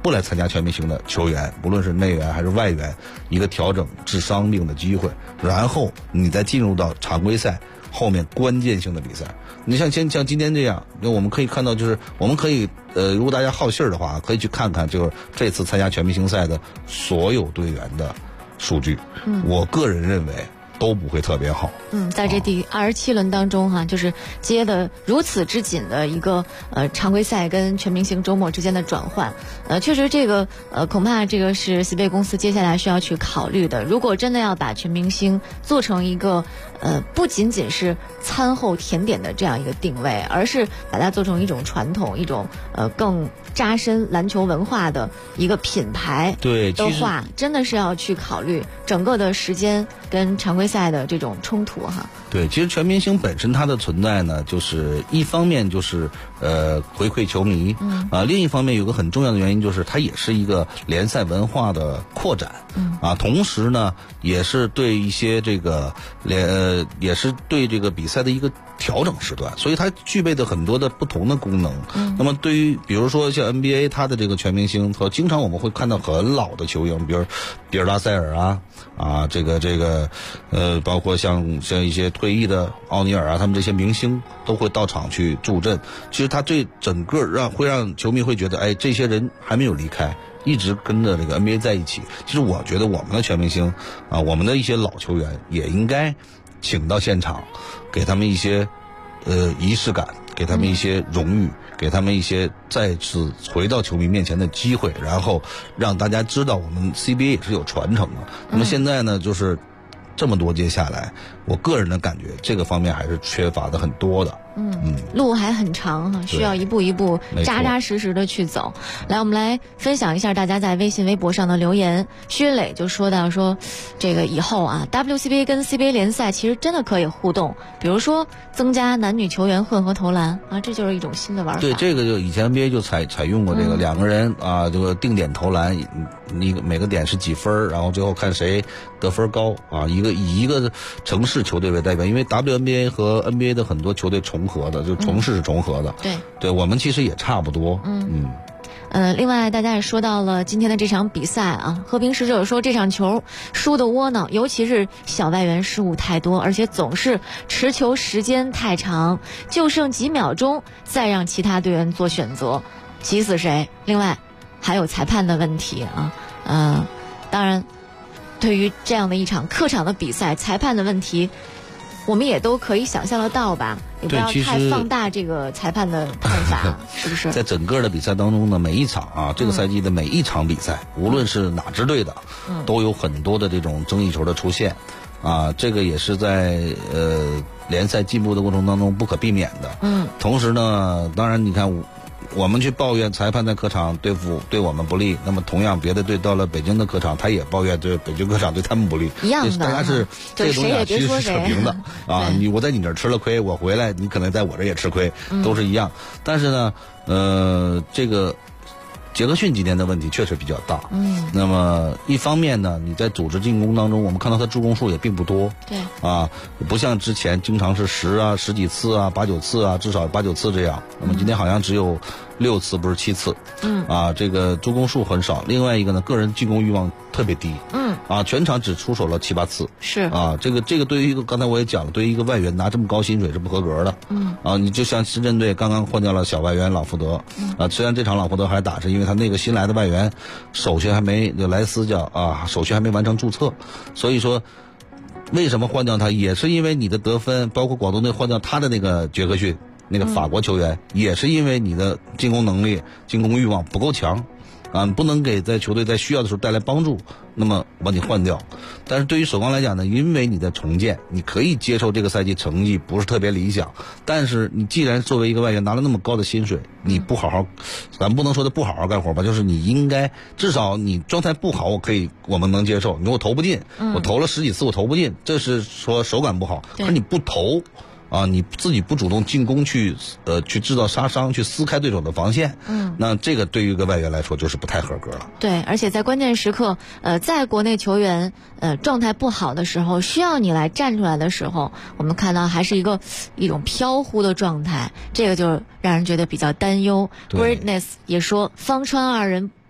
不来参加全明星的球员，不论是内援还是外援，一个调整治伤病的机会，然后你再进入到常规赛后面关键性的比赛。你像今天这样，我们可以看到，就是我们可以如果大家好信儿的话，可以去看看就是这次参加全明星赛的所有队员的数据。我个人认为都不会特别好。 在这第27轮当中哈，就是接的如此之紧的一个常规赛跟全明星周末之间的转换，确实这个恐怕这个是 CBA 公司接下来需要去考虑的。如果真的要把全明星做成一个不仅仅是餐后甜点的这样一个定位，而是把它做成一种传统，一种更扎深篮球文化的一个品牌的话，真的是要去考虑整个的时间跟常规赛的这种冲突哈。 对，其实全明星本身它的存在呢，就是一方面就是回馈球迷，另一方面有个很重要的原因就是它也是一个联赛文化的扩展，同时呢也是对一些这个也是对这个比赛的一个调整时段，所以它具备的很多的不同的功能。那么对于比如说像 NBA 它的这个全明星，经常我们会看到很老的球员，比如比尔拉塞尔这个包括像一些退役的奥尼尔他们这些明星都会到场去助阵。其实他这整个会让球迷会觉得，这些人还没有离开，一直跟着这个 NBA 在一起。其实我觉得我们的全明星我们的一些老球员也应该请到现场，给他们一些仪式感，给他们一些荣誉，给他们一些再次回到球迷面前的机会，然后让大家知道我们 CBA 也是有传承的。那么现在呢，就是这么多届下来，我个人的感觉这个方面还是缺乏的很多的。 路还很长哈，需要一步一步扎扎实实的去走。来，我们来分享一下大家在微信微博上的留言。薛磊就说到说，这个以后WCBA 跟 CBA 联赛其实真的可以互动，比如说增加男女球员混合投篮这就是一种新的玩法。对， 这个就以前 NBA 就采用过这个两个人这个定点投篮，你每个点是几分，然后最后看谁得分高以一个城市球队为代表，因为 WNBA 和 NBA 的很多球队重合的，就城市是重合的。对，我们其实也差不多。 另外大家也说到了今天的这场比赛和平使者说这场球输得窝囊，尤其是小外援失误太多，而且总是持球时间太长，就剩几秒钟再让其他队员做选择，急死谁？另外还有裁判的问题当然对于这样的一场客场的比赛，裁判的问题我们也都可以想象得到吧，也不要太放大这个裁判的判罚，是不是？ 在整个的比赛当中呢，每一场这个赛季的每一场比赛，无论是哪支队的，都有很多的这种争议球的出现这个也是在联赛进步的过程当中不可避免的。同时呢，当然你看我们去抱怨裁判在客场对我们不利，那么同样别的队到了北京的客场，他也抱怨对北京客场对他们不利， 一样的。 大家是这个东西其实是扯平的我在你这儿吃了亏，我回来你可能在我这也吃亏，都是一样。但是呢这个杰克逊今天的问题确实比较大。那么一方面呢，你在组织进攻当中，我们看到他助攻数也并不多。 对不像之前经常是十几次8、9次至少8、9次这样。那么今天好像只有6次，不是7次。这个助攻数很少。另外一个呢，个人进攻欲望特别低。全场只出手了7、8次。 是这个对于一个刚才我也讲了，对于一个外援拿这么高薪水是不合格的。你就像深圳队刚刚换掉了小外援朗福德。虽然这场朗福德还打，是因为他那个新来的外援手续还没莱斯叫手续还没完成注册，所以说为什么换掉他，也是因为你的得分，包括广东队换掉他的那个杰克逊那个法国球员，也是因为你的进攻能力、进攻欲望不够强不能给在球队在需要的时候带来帮助，那么把你换掉。但是对于首钢来讲呢，因为你的重建，你可以接受这个赛季成绩不是特别理想，但是你既然作为一个外援拿了那么高的薪水，你不好好，咱不能说的不好好干活吧，就是你应该至少你状态不好，我们能接受。你说我投不进，我投了10几次我投不进，这是说手感不好。可是你不投你自己不主动进攻去制造杀伤，去撕开对手的防线，那这个对于一个外援来说就是不太合格了。 对，而且在关键时刻在国内球员状态不好的时候，需要你来站出来的时候，我们看到还是一种飘忽的状态，这个就让人觉得比较担忧。Greatness 也说方川二人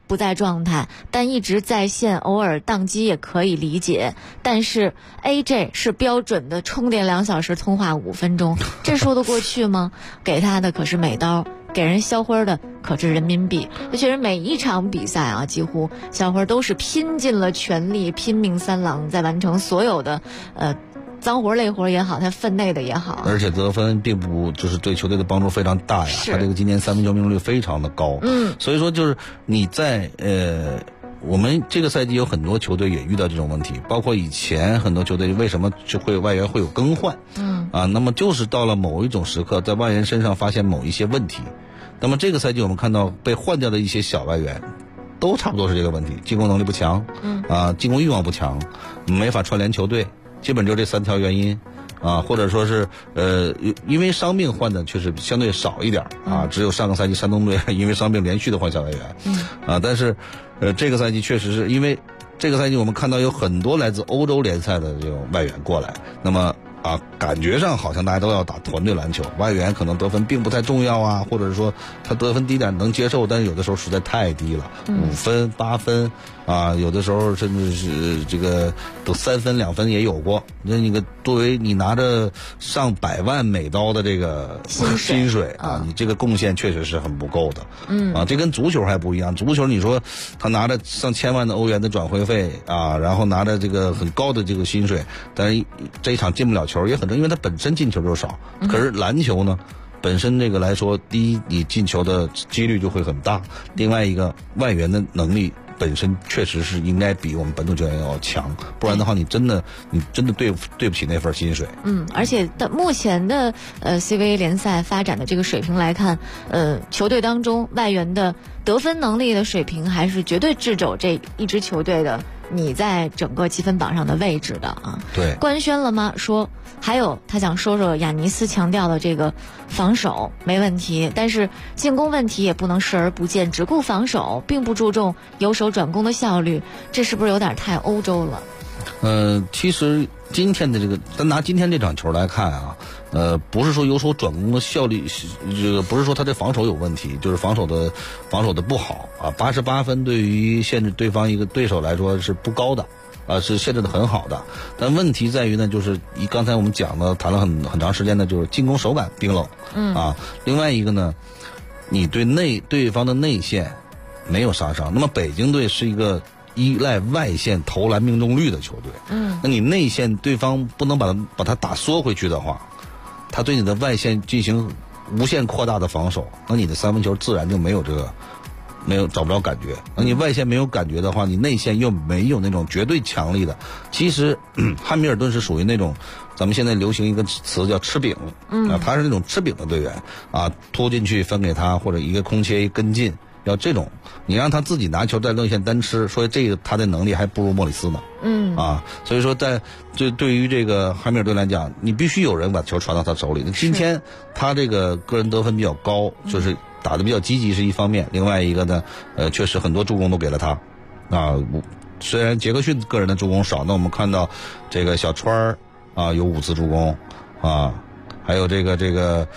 不在状态，但一直在线，偶尔宕机也可以理解。但是 AJ 是标准的充电2小时，通话5分钟，这说得过去吗？给他的可是美刀，给人肖辉的可是人民币。这确实每一场比赛啊，几乎肖辉都是拼尽了全力，拼命三郎在完成所有的脏活累活也好，他分内的也好， 而且得分并不就是对球队的帮助非常大呀。他这个今年3分球命中率非常的高，所以说就是你在我们这个赛季有很多球队也遇到这种问题，包括以前很多球队为什么就会外援会有更换，那么就是到了某一种时刻，在外援身上发现某一些问题。那么这个赛季我们看到被换掉的一些小外援，都差不多是这个问题：进攻能力不强，进攻欲望不强，没法串联球队。基本就这3条原因，或者说是因为伤病换的确实相对少一点只有上个赛季山东队因为伤病连续的换小外援，但是这个赛季确实是因为这个赛季我们看到有很多来自欧洲联赛的这种外援过来，那么感觉上好像大家都要打团队篮球，外援可能得分并不太重要啊，或者是说他得分低点能接受，但是有的时候实在太低了，5分8分有的时候甚至是这个都3分2分也有过。那个作为你拿着上百万美刀的这个薪水你这个贡献确实是很不够的。这跟足球还不一样，足球你说他拿着上千万的欧元的转会费然后拿着这个很高的这个薪水，但是这一场进不了球也很正，因为他本身进球就少。可是篮球呢，本身这个来说，第一你进球的几率就会很大，另外一个外援的能力本身确实是应该比我们本土球员要强，不然的话你真的对不起那份薪水。 而且目前的CBA 联赛发展的这个水平来看，球队当中外援的得分能力的水平还是绝对制肘这一支球队的你在整个积分榜上的位置的对， 官宣了吗？说还有他想说说亚尼斯强调的这个防守没问题，但是进攻问题也不能视而不见，只顾防守，并不注重由守转攻的效率，这是不是有点太欧洲了？ 其实今天的这个，咱拿今天这场球来看不是说由守转攻的效率，这个不是说他这防守有问题，就是防守的不好88分对于限制对方一个对手来说是不高的是限制的很好的。但问题在于呢，就是刚才我们讲的谈了很长时间的，就是进攻手感冰冷另外一个呢，你对方的内线没有杀伤。那么北京队是一个依赖外线投篮命中率的球队，那你内线对方不能把它打缩回去的话，他对你的外线进行无限扩大的防守，那你的3分球自然就找不着感觉。那你外线没有感觉的话，你内线又没有那种绝对强力的。其实汉密尔顿是属于那种咱们现在流行一个词叫吃饼，他是那种吃饼的队员突进去分给他，或者一个空切一跟进，要这种，你让他自己拿球在内线单吃，说这个他的能力还不如莫里斯呢。所以说对于这个汉密尔顿来讲，你必须有人把球传到他手里。今天他这个个人得分比较高，就是打得比较积极是一方面，另外一个呢，确实很多助攻都给了他虽然杰克逊个人的助攻少，那我们看到这个小川有5次助攻还有这个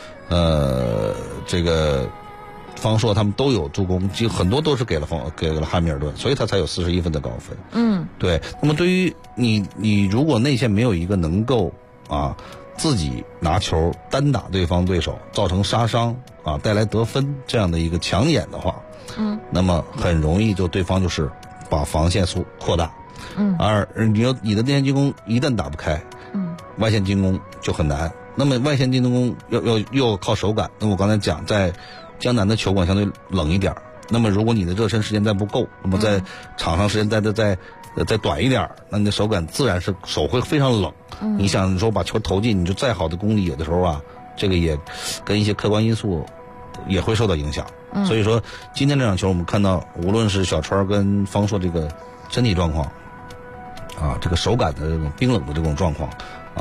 方硕他们都有助攻，很多都是给了汉密尔顿，所以他才有41分的高分。对。那么对于你如果内线没有一个能够自己拿球单打对方对手，造成杀伤带来得分这样的一个抢眼的话，那么很容易就对方就是把防线扩大，而你的内线进攻一旦打不开，外线进攻就很难。那么外线进攻又靠手感，那我刚才讲在江南的球馆相对冷一点，那么如果你的热身时间再不够，那么在场上时间再短一点，那你的手感自然是手会非常冷。你想说把球投进，你就再好的功力，有的时候这个也跟一些客观因素也会受到影响。所以说今天这场球我们看到，无论是小川跟方硕这个身体状况这个手感的这种冰冷的这种状况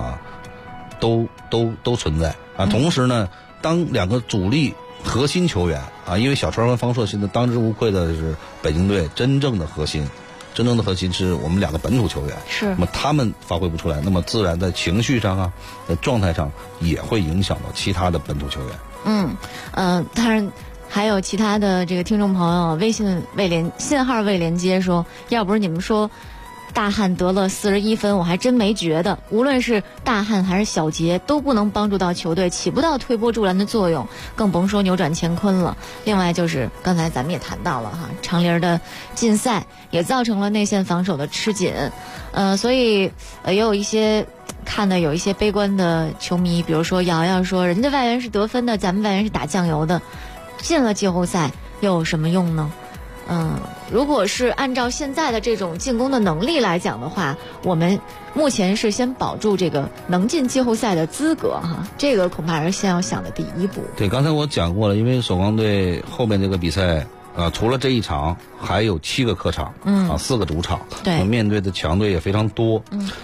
都存在同时呢，当两个主力核心球员因为小川和方硕现在当之无愧的是北京队真正的核心是我们2个本土球员， 是。 那么他们发挥不出来，那么自然在情绪上在状态上也会影响到其他的本土球员。 当然还有其他的这个听众朋友，微信信号未连接说，要不是你们说大汉得了41分，我还真没觉得。无论是大汉还是小杰，都不能帮助到球队，起不到推波助澜的作用，更甭说扭转乾坤了。另外就是刚才咱们也谈到了哈，长林的禁赛也造成了内线防守的吃紧，所以也有一些看的有一些悲观的球迷，比如说瑶瑶说，人家外援是得分的，咱们外援是打酱油的，进了季后赛又有什么用呢？如果是按照现在的这种进攻的能力来讲的话，我们目前是先保住这个能进季后赛的资格哈，这个恐怕是先要想的第一步。 对，刚才我讲过了，因为首钢队后面这个比赛除了这一场，还有7个客场，4个主场， 对， 面对的强队也非常多，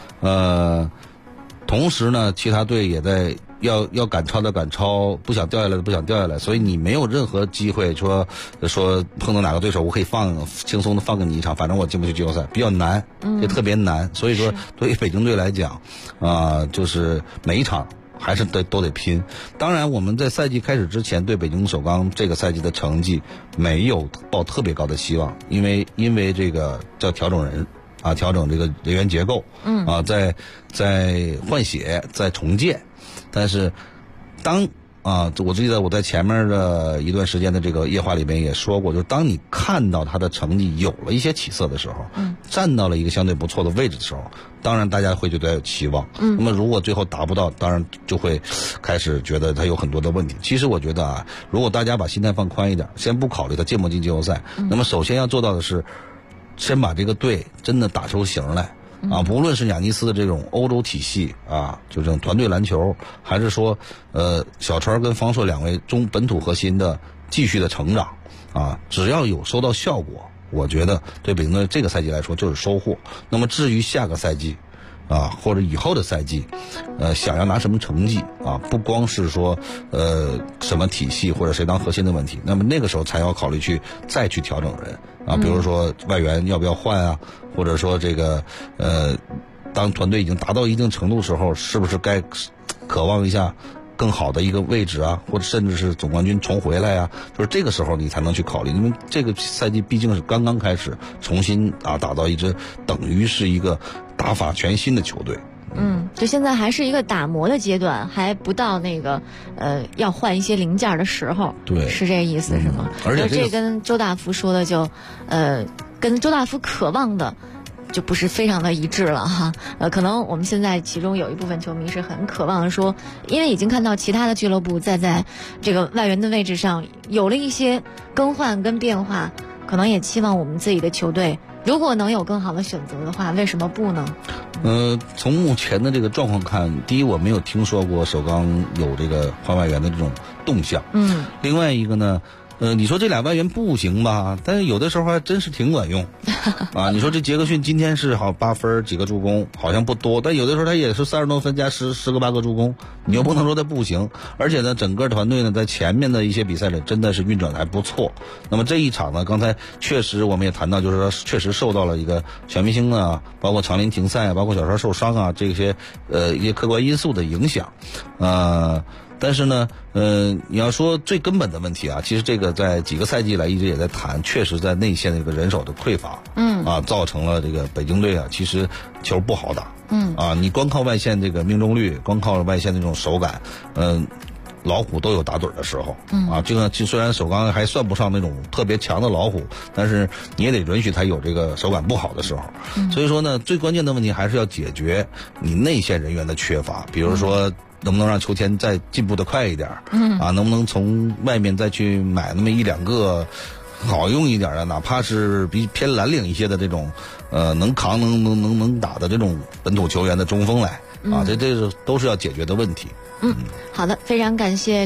同时呢，其他队也在要赶超的赶超，不想掉下来的不想掉下来，所以你没有任何机会说碰到哪个对手，我可以轻松的放给你一场，反正我进不去季后赛，比较难，也特别难。所以说，对于北京队来讲，就是每一场还是都得拼。当然，我们在赛季开始之前对北京首钢这个赛季的成绩没有抱特别高的希望，因为这个叫调整人。调整这个人员结构，在换血，在重建，但是我记得我在前面的一段时间的这个夜话里面也说过，就是当你看到他的成绩有了一些起色的时候，站到了一个相对不错的位置的时候，当然大家会对他有期望，那么如果最后达不到，当然就会开始觉得他有很多的问题。其实我觉得如果大家把心态放宽一点，先不考虑他进不进季后赛，那么首先要做到的是先把这个队真的打出形来不论是雅尼斯的这种欧洲体系就这种团队篮球，还是说小川跟方硕2位本土核心的继续的成长只要有收到效果，我觉得对北京队这个赛季来说就是收获。那么至于下个赛季或者以后的赛季，想要拿什么成绩不光是说什么体系或者谁当核心的问题，那么那个时候才要考虑再去调整人比如说外援要不要换或者说这个当团队已经达到一定程度的时候，是不是该渴望一下更好的一个位置或者甚至是总冠军重回来就是这个时候你才能去考虑，因为这个赛季毕竟是刚刚开始，重新打造一支等于是一个打法全新的球队。 就现在还是一个打磨的阶段，还不到那个要换一些零件的时候。 对， 是这个意思是吗？ 而且这跟周大福说的就跟周大福渴望的就不是非常的一致了哈。可能我们现在其中有一部分球迷是很渴望说，因为已经看到其他的俱乐部在这个外援的位置上有了一些更换跟变化，可能也期望我们自己的球队如果能有更好的选择的话，为什么不呢？ 从目前的这个状况看，第一我没有听说过首钢有这个换外援的这种动向。另外一个呢，你说这俩外援不行吧，但是有的时候还真是挺管用你说这杰克逊今天是8分几个助攻，好像不多，但有的时候他也是30多分加10个8个助攻，你又不能说他不行。而且呢，整个团队呢在前面的一些比赛里真的是运转的还不错。那么这一场呢，刚才确实我们也谈到，就是说确实受到了一个全明星包括长林停赛，包括小川受伤这些一些客观因素的影响但是呢，你要说最根本的问题其实这个在几个赛季来一直也在谈，确实在内线的这个人手的匮乏，造成了这个北京队其实球不好打，你光靠外线这个命中率，光靠外线的这种手感，老虎都有打盹的时候，这个虽然首钢还算不上那种特别强的老虎，但是你也得允许他有这个手感不好的时候。所以说呢，最关键的问题还是要解决你内线人员的缺乏，比如说能不能让秋天再进步的快一点，能不能从外面再去买那么1-2个好用一点的，哪怕是比偏蓝领一些的这种能扛能打的这种本土球员的中锋来这都是要解决的问题。 好的，非常感谢